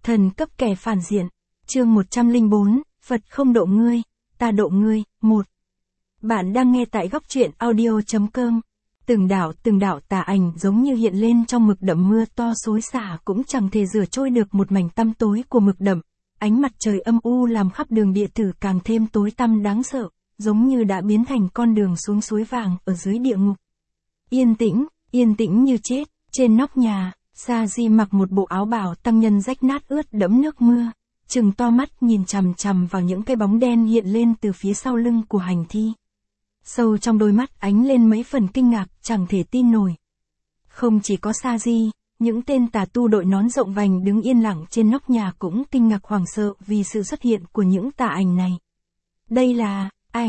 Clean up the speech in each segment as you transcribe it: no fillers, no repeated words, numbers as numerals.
Thần cấp kẻ phản diện. Chương 104, Phật không độ ngươi, ta độ ngươi. 1. Bạn đang nghe tại góc truyện audio.com. Từng đạo tà ảnh giống như hiện lên trong mực đậm, mưa to xối xả cũng chẳng thể rửa trôi được một mảnh tăm tối của mực đậm. Ánh mặt trời âm u làm khắp đường địa tử càng thêm tối tăm đáng sợ, giống như đã biến thành con đường xuống suối vàng ở dưới địa ngục. Yên tĩnh như chết. Trên nóc nhà, Sa Di mặc một bộ áo bào tăng nhân rách nát ướt đẫm nước mưa, trừng to mắt nhìn chằm chằm vào những cái bóng đen hiện lên từ phía sau lưng của hành thi. Sâu trong đôi mắt ánh lên mấy phần kinh ngạc, chẳng thể tin nổi. Không chỉ có Sa Di, những tên tà tu đội nón rộng vành đứng yên lặng trên nóc nhà cũng kinh ngạc hoảng sợ vì sự xuất hiện của những tà ảnh này. Đây là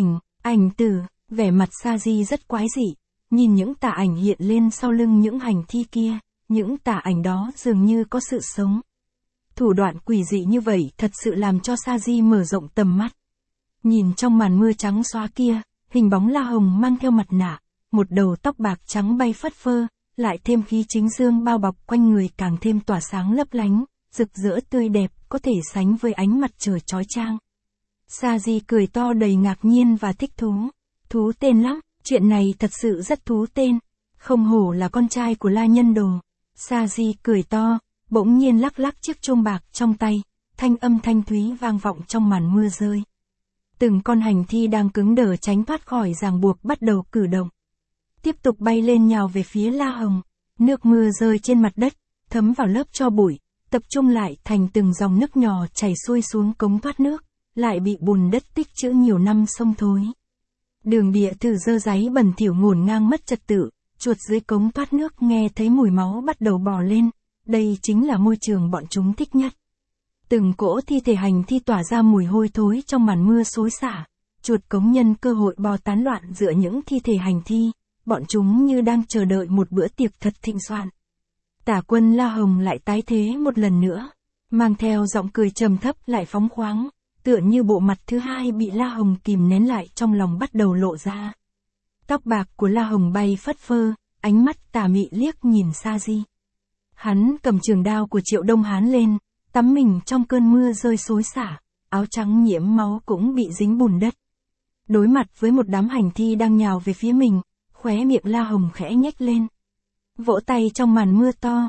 ảnh tử. Vẻ mặt Sa Di rất quái dị, nhìn những tà ảnh hiện lên sau lưng những hành thi kia, những tà ảnh đó dường như có sự sống. Thủ đoạn quỷ dị như vậy thật sự làm cho Sa Di mở rộng tầm mắt. Nhìn trong màn mưa trắng xóa kia, hình bóng La Hồng mang theo mặt nạ, một đầu tóc bạc trắng bay phất phơ, lại thêm khí chính dương bao bọc quanh người càng thêm tỏa sáng lấp lánh, rực rỡ tươi đẹp, có thể sánh với ánh mặt trời chói chang. Sa Di cười to đầy ngạc nhiên và thích thú. Thú tên lắm, chuyện này thật sự rất thú tên. Không hổ là con trai của La Nhân Đồ. Sa Di cười to, bỗng nhiên lắc lắc chiếc chuông bạc trong tay, thanh âm thanh thúy vang vọng trong màn mưa rơi. Từng con hành thi đang cứng đờ tránh thoát khỏi ràng buộc bắt đầu cử động. Tiếp tục bay lên nhào về phía La Hồng. Nước mưa rơi trên mặt đất, thấm vào lớp tro bụi, tập trung lại thành từng dòng nước nhỏ chảy xuôi xuống cống thoát nước, lại bị bùn đất tích trữ nhiều năm xông thối. Đường địa tử dơ dáy bẩn thỉu ngổn ngang mất trật tự, chuột dưới cống thoát nước nghe thấy mùi máu bắt đầu bò lên, đây chính là môi trường bọn chúng thích nhất. Từng cỗ thi thể hành thi tỏa ra mùi hôi thối trong màn mưa xối xả, chuột cống nhân cơ hội bò tán loạn giữa những thi thể hành thi, bọn chúng như đang chờ đợi một bữa tiệc thật thịnh soạn. Tả quân La Hồng lại tái thế một lần nữa, mang theo giọng cười trầm thấp lại phóng khoáng, tựa như bộ mặt thứ hai bị La Hồng kìm nén lại trong lòng bắt đầu lộ ra. Tóc bạc của La Hồng bay phất phơ, ánh mắt tà mị liếc nhìn Sa Di. Hắn cầm trường đao của Triệu Đông Hán lên, tắm mình trong cơn mưa rơi xối xả, áo trắng nhiễm máu cũng bị dính bùn đất. Đối mặt với một đám hành thi đang nhào về phía mình, khóe miệng La Hồng khẽ nhếch lên. Vỗ tay trong màn mưa to,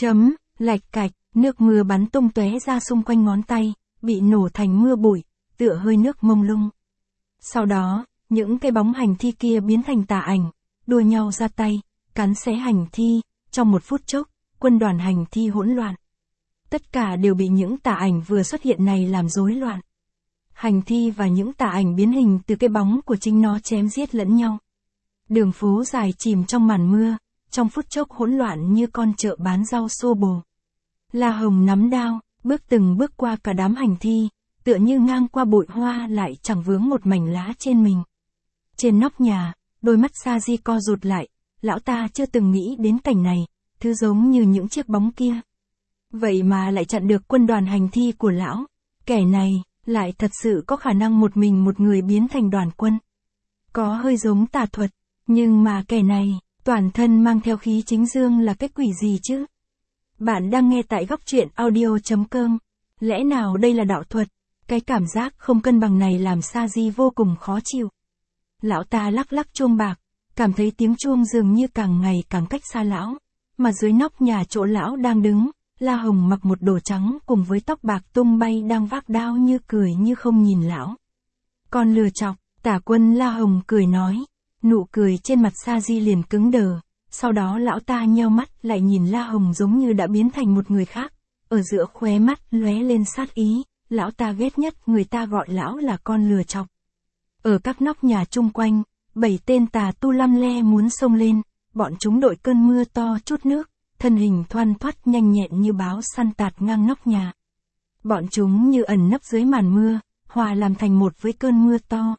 lạch cạch, nước mưa bắn tung tóe ra xung quanh ngón tay, bị nổ thành mưa bụi, tựa hơi nước mông lung. Sau đó, những cái bóng hành thi kia biến thành tà ảnh, đua nhau ra tay, cắn xé hành thi, trong một phút chốc, quân đoàn hành thi hỗn loạn. Tất cả đều bị những tà ảnh vừa xuất hiện này làm rối loạn. Hành thi và những tà ảnh biến hình từ cái bóng của chính nó chém giết lẫn nhau. Đường phố dài chìm trong màn mưa, trong phút chốc hỗn loạn như con chợ bán rau xô bồ. La Hồng nắm đao, từng bước qua cả đám hành thi, tựa như ngang qua bụi hoa lại chẳng vướng một mảnh lá trên mình. Trên nóc nhà, đôi mắt Sa Di co rụt lại, lão ta chưa từng nghĩ đến cảnh này, thứ giống như những chiếc bóng kia. Vậy mà lại chặn được quân đoàn hành thi của lão, kẻ này, lại thật sự có khả năng một mình một người biến thành đoàn quân. Có hơi giống tà thuật, nhưng mà kẻ này, toàn thân mang theo khí chính dương là cái quỷ gì chứ? Bạn đang nghe tại góc truyện audio.com. Lẽ nào đây là đạo thuật? Cái cảm giác không cân bằng này làm Sa Di vô cùng khó chịu. Lão ta lắc lắc chuông bạc, cảm thấy tiếng chuông dường như càng ngày càng cách xa lão. Mà dưới nóc nhà chỗ lão đang đứng, La Hồng mặc một đồ trắng cùng với tóc bạc tung bay đang vác đao như cười như không nhìn lão. Con lừa chọc, tả quân La Hồng cười nói. Nụ cười trên mặt Sa Di liền cứng đờ. Sau đó lão ta nheo mắt lại nhìn La Hồng giống như đã biến thành một người khác. Ở giữa khóe mắt lóe lên sát ý, lão ta ghét nhất người ta gọi lão là con lừa chọc. Ở các nóc nhà chung quanh, 7 tên tà tu lăm le muốn xông lên, bọn chúng đội cơn mưa to chút nước, thân hình thoăn thoắt nhanh nhẹn như báo săn tạt ngang nóc nhà. Bọn chúng như ẩn nấp dưới màn mưa, hòa làm thành một với cơn mưa to.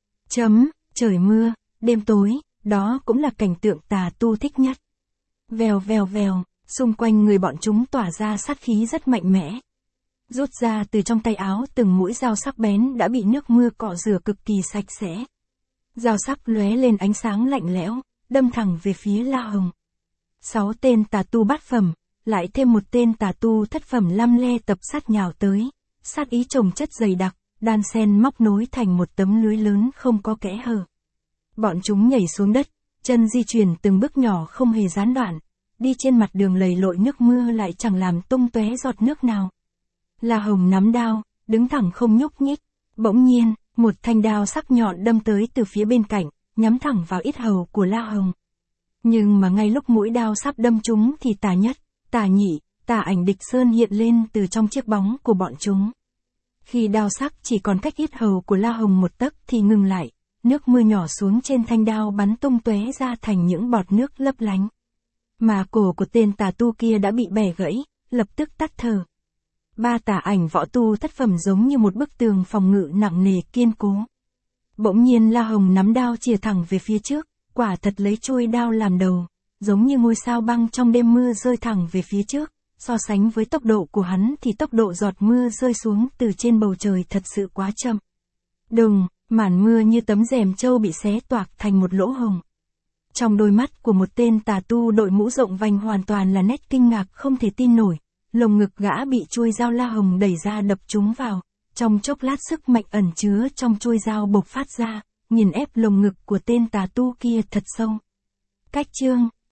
Trời mưa, đêm tối, đó cũng là cảnh tượng tà tu thích nhất. Vèo vèo vèo, xung quanh người bọn chúng tỏa ra sát khí rất mạnh mẽ. Rút ra từ trong tay áo từng mũi dao sắc bén đã bị nước mưa cọ rửa cực kỳ sạch sẽ. Dao sắc lóe lên ánh sáng lạnh lẽo, đâm thẳng về phía La Hồng. 6 tên tà tu bát phẩm, lại thêm một tên tà tu thất phẩm lăm le tập sát nhào tới, sát ý chồng chất dày đặc, đan xen móc nối thành một tấm lưới lớn không có kẽ hở. Bọn chúng nhảy xuống đất, chân di chuyển từng bước nhỏ không hề gián đoạn, đi trên mặt đường lầy lội nước mưa lại chẳng làm tung tóe giọt nước nào. La Hồng nắm đao, đứng thẳng không nhúc nhích, bỗng nhiên, một thanh đao sắc nhọn đâm tới từ phía bên cạnh, nhắm thẳng vào yết hầu của La Hồng. Nhưng mà ngay lúc mũi đao sắp đâm chúng thì tà nhất, tà nhị, tà ảnh Địch Sơn hiện lên từ trong chiếc bóng của bọn chúng. Khi đao sắc chỉ còn cách yết hầu của La Hồng một tấc thì ngừng lại, nước mưa nhỏ xuống trên thanh đao bắn tung tóe ra thành những bọt nước lấp lánh. Mà cổ của tên tà tu kia đã bị bẻ gãy, lập tức tắt thở. Ba tà ảnh võ tu thất phẩm giống như một bức tường phòng ngự nặng nề kiên cố. Bỗng nhiên La Hồng nắm đao chìa thẳng về phía trước, quả thật lấy chuôi đao làm đầu, giống như ngôi sao băng trong đêm mưa rơi thẳng về phía trước. So sánh với tốc độ của hắn thì tốc độ giọt mưa rơi xuống từ trên bầu trời thật sự quá chậm. Đùng, màn mưa như tấm rèm trâu bị xé toạc thành một lỗ hồng. Trong đôi mắt của một tên tà tu đội mũ rộng vành hoàn toàn là nét kinh ngạc không thể tin nổi. Lồng ngực gã bị chuôi dao La Hồng đẩy ra đập trúng vào. Trong chốc lát sức mạnh ẩn chứa trong chuôi dao bộc phát ra, nghiền ép lồng ngực của tên tà tu kia thật sâu. Cách chương